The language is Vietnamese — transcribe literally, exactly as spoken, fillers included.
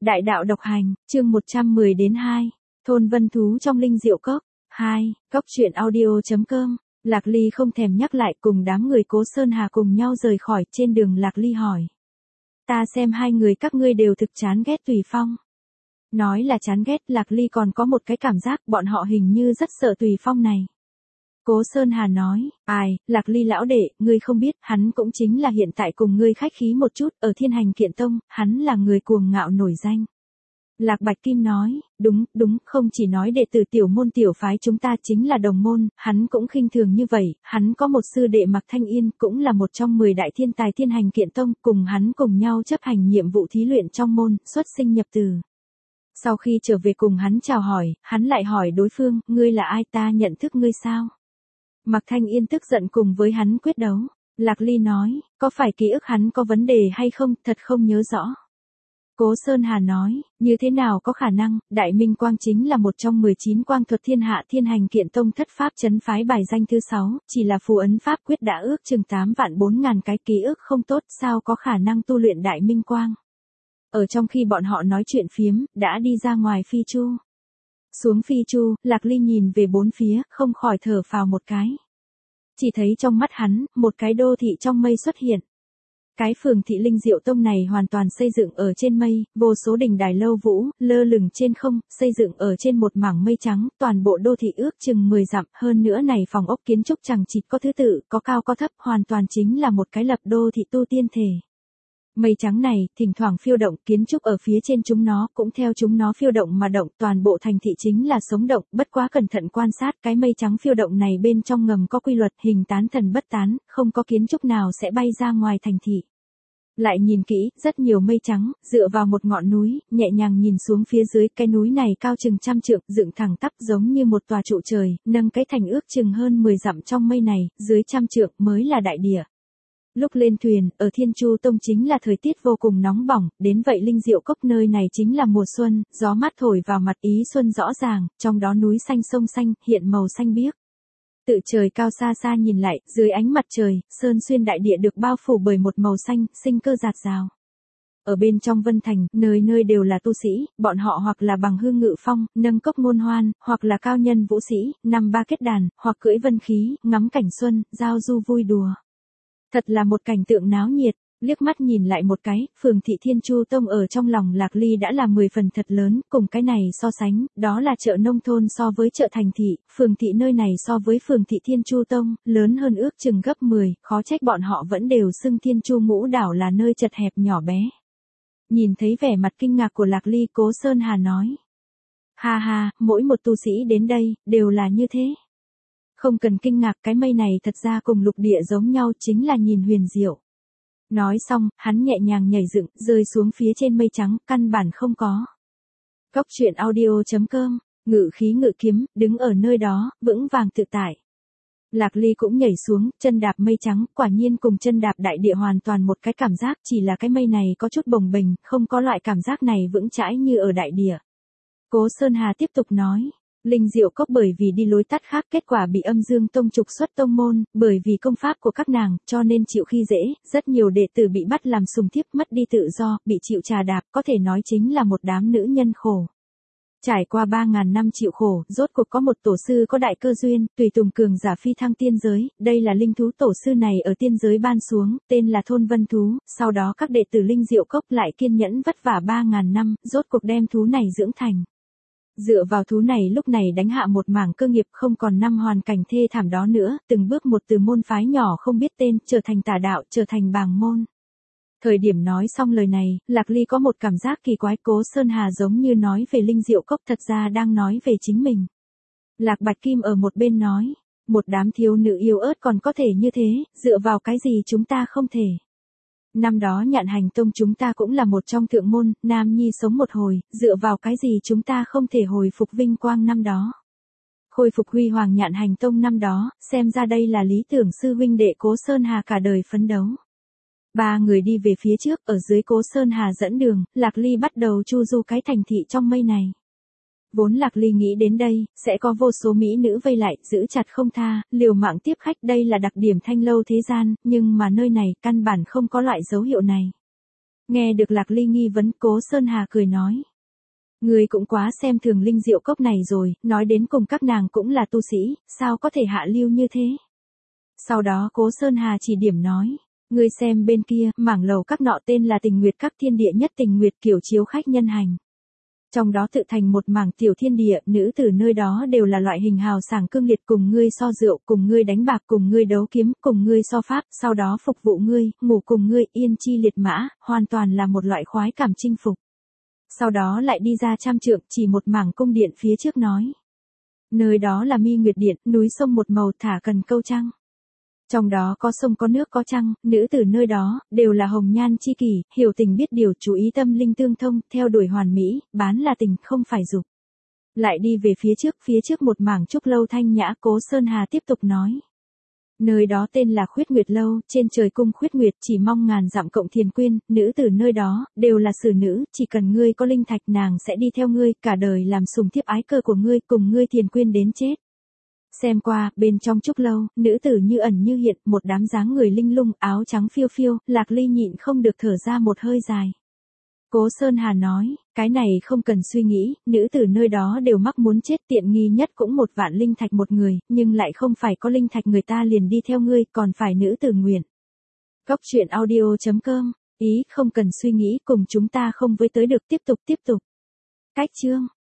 Đại đạo độc hành, chương một trăm mười đến hai. Thôn vân thú trong linh diệu cốc. hai. Cốc truyện audio chấm com. Lạc Ly không thèm nhắc lại, cùng đám người Cố Sơn Hà cùng nhau rời khỏi. Trên đường Lạc Ly hỏi: Ta xem hai người các ngươi đều thực chán ghét Tùy Phong. Nói là chán ghét, Lạc Ly còn có một cái cảm giác bọn họ hình như rất sợ Tùy Phong này. Cố Sơn Hà nói: Ai, Lạc Ly lão đệ, ngươi không biết, hắn cũng chính là hiện tại cùng ngươi khách khí một chút, ở Thiên Hành Kiện Tông, hắn là người cuồng ngạo nổi danh. Lạc Bạch Kim nói: Đúng, đúng, không chỉ nói đệ tử tiểu môn tiểu phái chúng ta chính là đồng môn, hắn cũng khinh thường như vậy, hắn có một sư đệ Mạc Thanh Yên, cũng là một trong mười đại thiên tài Thiên Hành Kiện Tông, cùng hắn cùng nhau chấp hành nhiệm vụ thí luyện trong môn, xuất sinh nhập tử. Sau khi trở về cùng hắn chào hỏi, hắn lại hỏi đối phương: Ngươi là ai, ta nhận thức ngươi sao? Mạc Thanh Yên tức giận cùng với hắn quyết đấu. Lạc Ly nói: Có phải ký ức hắn có vấn đề hay không, thật không nhớ rõ. Cố Sơn Hà nói: Như thế nào có khả năng, Đại Minh Quang chính là một trong mười chín quang thuật thiên hạ Thiên Hành Kiện Tông thất pháp chấn phái bài danh thứ sáu, chỉ là phù ấn pháp quyết đã ước chừng tám vạn bốn ngàn cái, ký ức không tốt, sao có khả năng tu luyện Đại Minh Quang. Ở trong khi bọn họ nói chuyện phiếm, đã đi ra ngoài phi chu. Xuống phi chu, Lạc Ly nhìn về bốn phía, không khỏi thở phào một cái. Chỉ thấy trong mắt hắn, một cái đô thị trong mây xuất hiện. Cái phường thị Linh Diệu Tông này hoàn toàn xây dựng ở trên mây, vô số đình đài lâu vũ, lơ lửng trên không, xây dựng ở trên một mảng mây trắng, toàn bộ đô thị ước chừng mười dặm, hơn nữa này phòng ốc kiến trúc chằng chịt có thứ tự, có cao có thấp, hoàn toàn chính là một cái lập đô thị tu tiên thể. Mây trắng này, thỉnh thoảng phiêu động, kiến trúc ở phía trên chúng nó, cũng theo chúng nó phiêu động mà động, toàn bộ thành thị chính là sống động, bất quá cẩn thận quan sát, cái mây trắng phiêu động này bên trong ngầm có quy luật, hình tán thần bất tán, không có kiến trúc nào sẽ bay ra ngoài thành thị. Lại nhìn kỹ, rất nhiều mây trắng, dựa vào một ngọn núi, nhẹ nhàng nhìn xuống phía dưới, cái núi này cao chừng trăm trượng, dựng thẳng tắp giống như một tòa trụ trời, nâng cái thành ước chừng hơn mười dặm trong mây này, dưới trăm trượng mới là đại địa. Lúc lên thuyền, ở Thiên Chu Tông chính là thời tiết vô cùng nóng bỏng, đến vậy Linh Diệu Cốc nơi này chính là mùa xuân, gió mát thổi vào mặt, ý xuân rõ ràng, trong đó núi xanh sông xanh, hiện màu xanh biếc. Tự trời cao xa xa nhìn lại, dưới ánh mặt trời, sơn xuyên đại địa được bao phủ bởi một màu xanh, sinh cơ rạt rào. Ở bên trong Vân Thành, nơi nơi đều là tu sĩ, bọn họ hoặc là bằng hương ngự phong, nâng cốc ngôn hoan, hoặc là cao nhân vũ sĩ, năm ba kết đàn, hoặc cưỡi vân khí, ngắm cảnh xuân, giao du vui đùa. Thật là một cảnh tượng náo nhiệt, liếc mắt nhìn lại một cái, phường thị Thiên Chu Tông ở trong lòng Lạc Ly đã là mười phần thật lớn, cùng cái này so sánh, đó là chợ nông thôn so với chợ thành thị, phường thị nơi này so với phường thị Thiên Chu Tông, lớn hơn ước chừng gấp mười, khó trách bọn họ vẫn đều xưng Thiên Chu Ngũ Đảo là nơi chật hẹp nhỏ bé. Nhìn thấy vẻ mặt kinh ngạc của Lạc Ly, Cố Sơn Hà nói: Ha ha, mỗi một tu sĩ đến đây, đều là như thế. Không cần kinh ngạc, cái mây này thật ra cùng lục địa giống nhau, chính là nhìn huyền diệu. Nói xong, hắn nhẹ nhàng nhảy dựng, rơi xuống phía trên mây trắng, căn bản không có. Cốc truyện audio chấm com, ngự khí ngự kiếm, đứng ở nơi đó, vững vàng tự tại. Lạc Ly cũng nhảy xuống, chân đạp mây trắng, quả nhiên cùng chân đạp đại địa hoàn toàn một cái cảm giác, chỉ là cái mây này có chút bồng bềnh, không có loại cảm giác này vững chãi như ở đại địa. Cố Sơn Hà tiếp tục nói: Linh Diệu Cốc bởi vì đi lối tắt khác, kết quả bị Âm Dương Tông trục xuất tông môn, bởi vì công pháp của các nàng, cho nên chịu khi dễ, rất nhiều đệ tử bị bắt làm sùng thiếp, mất đi tự do, bị chịu trà đạp, có thể nói chính là một đám nữ nhân khổ. Trải qua ba ngàn năm chịu khổ, rốt cuộc có một tổ sư có đại cơ duyên, tùy tùng cường giả phi thăng tiên giới, đây là linh thú tổ sư này ở tiên giới ban xuống, tên là Thôn Vân Thú, sau đó các đệ tử Linh Diệu Cốc lại kiên nhẫn vất vả ba ngàn năm, rốt cuộc đem thú này dưỡng thành. Dựa vào thú này lúc này đánh hạ một mảng cơ nghiệp, không còn năm hoàn cảnh thê thảm đó nữa, từng bước một từ môn phái nhỏ không biết tên, trở thành tà đạo, trở thành bàng môn. Thời điểm nói xong lời này, Lạc Ly có một cảm giác kỳ quái, Cố Sơn Hà giống như nói về Linh Diệu Cốc, thật ra đang nói về chính mình. Lạc Bạch Kim ở một bên nói: Một đám thiếu nữ yêu ớt còn có thể như thế, dựa vào cái gì chúng ta không thể. Năm đó Nhạn Hành Tông chúng ta cũng là một trong thượng môn, Nam Nhi sống một hồi, dựa vào cái gì chúng ta không thể hồi phục vinh quang năm đó. Khôi phục huy hoàng Nhạn Hành Tông năm đó, xem ra đây là lý tưởng sư huynh đệ Cố Sơn Hà cả đời phấn đấu. Ba người đi về phía trước, ở dưới Cố Sơn Hà dẫn đường, Lạc Ly bắt đầu chu du cái thành thị trong mây này. Vốn Lạc Ly nghĩ đến đây, sẽ có vô số mỹ nữ vây lại, giữ chặt không tha, liều mạng tiếp khách, đây là đặc điểm thanh lâu thế gian, nhưng mà nơi này căn bản không có loại dấu hiệu này. Nghe được Lạc Ly nghi vấn, Cố Sơn Hà cười nói. Ngươi cũng quá xem thường linh diệu cốc này rồi, nói đến cùng các nàng cũng là tu sĩ, sao có thể hạ lưu như thế. Sau đó Cố Sơn Hà chỉ điểm nói. Ngươi xem bên kia, mảng lầu các nọ tên là Tình Nguyệt Các, thiên địa nhất tình nguyệt, kiểu chiếu khách nhân hành. Trong đó tự thành một mảng tiểu thiên địa, nữ tử nơi đó đều là loại hình hào sảng cương liệt, cùng ngươi so rượu, cùng ngươi đánh bạc, cùng ngươi đấu kiếm, cùng ngươi so pháp, sau đó phục vụ ngươi, ngủ cùng ngươi, yên chi liệt mã, hoàn toàn là một loại khoái cảm chinh phục. Sau đó lại đi ra trăm trượng, chỉ một mảng cung điện phía trước nói. Nơi đó là Mi Nguyệt Điện, núi sông một màu, thả cần câu trăng. Trong đó có sông có nước có trăng, nữ tử nơi đó, đều là hồng nhan chi kỷ, hiểu tình biết điều, chú ý tâm linh tương thông, theo đuổi hoàn mỹ, bán là tình, không phải dục. Lại đi về phía trước, phía trước một mảng trúc lâu thanh nhã, Cố Sơn Hà tiếp tục nói. Nơi đó tên là Khuyết Nguyệt Lâu, trên trời cung Khuyết Nguyệt, chỉ mong ngàn dặm cộng thiền quyên, nữ tử nơi đó, đều là xử nữ, chỉ cần ngươi có linh thạch nàng sẽ đi theo ngươi, cả đời làm sùng thiếp ái cơ của ngươi, cùng ngươi thiền quyên đến chết. Xem qua, bên trong trúc lâu, nữ tử như ẩn như hiện, một đám dáng người linh lung, áo trắng phiêu phiêu, Lạc Ly nhịn không được thở ra một hơi dài. Cố Sơn Hà nói, cái này không cần suy nghĩ, nữ tử nơi đó đều mắc muốn chết, tiện nghi nhất cũng một vạn linh thạch một người, nhưng lại không phải có linh thạch người ta liền đi theo ngươi, còn phải nữ tử nguyện. Góc truyện audio chấm com, ý không cần suy nghĩ, cùng chúng ta không với tới được, tiếp tục tiếp tục. Cách chương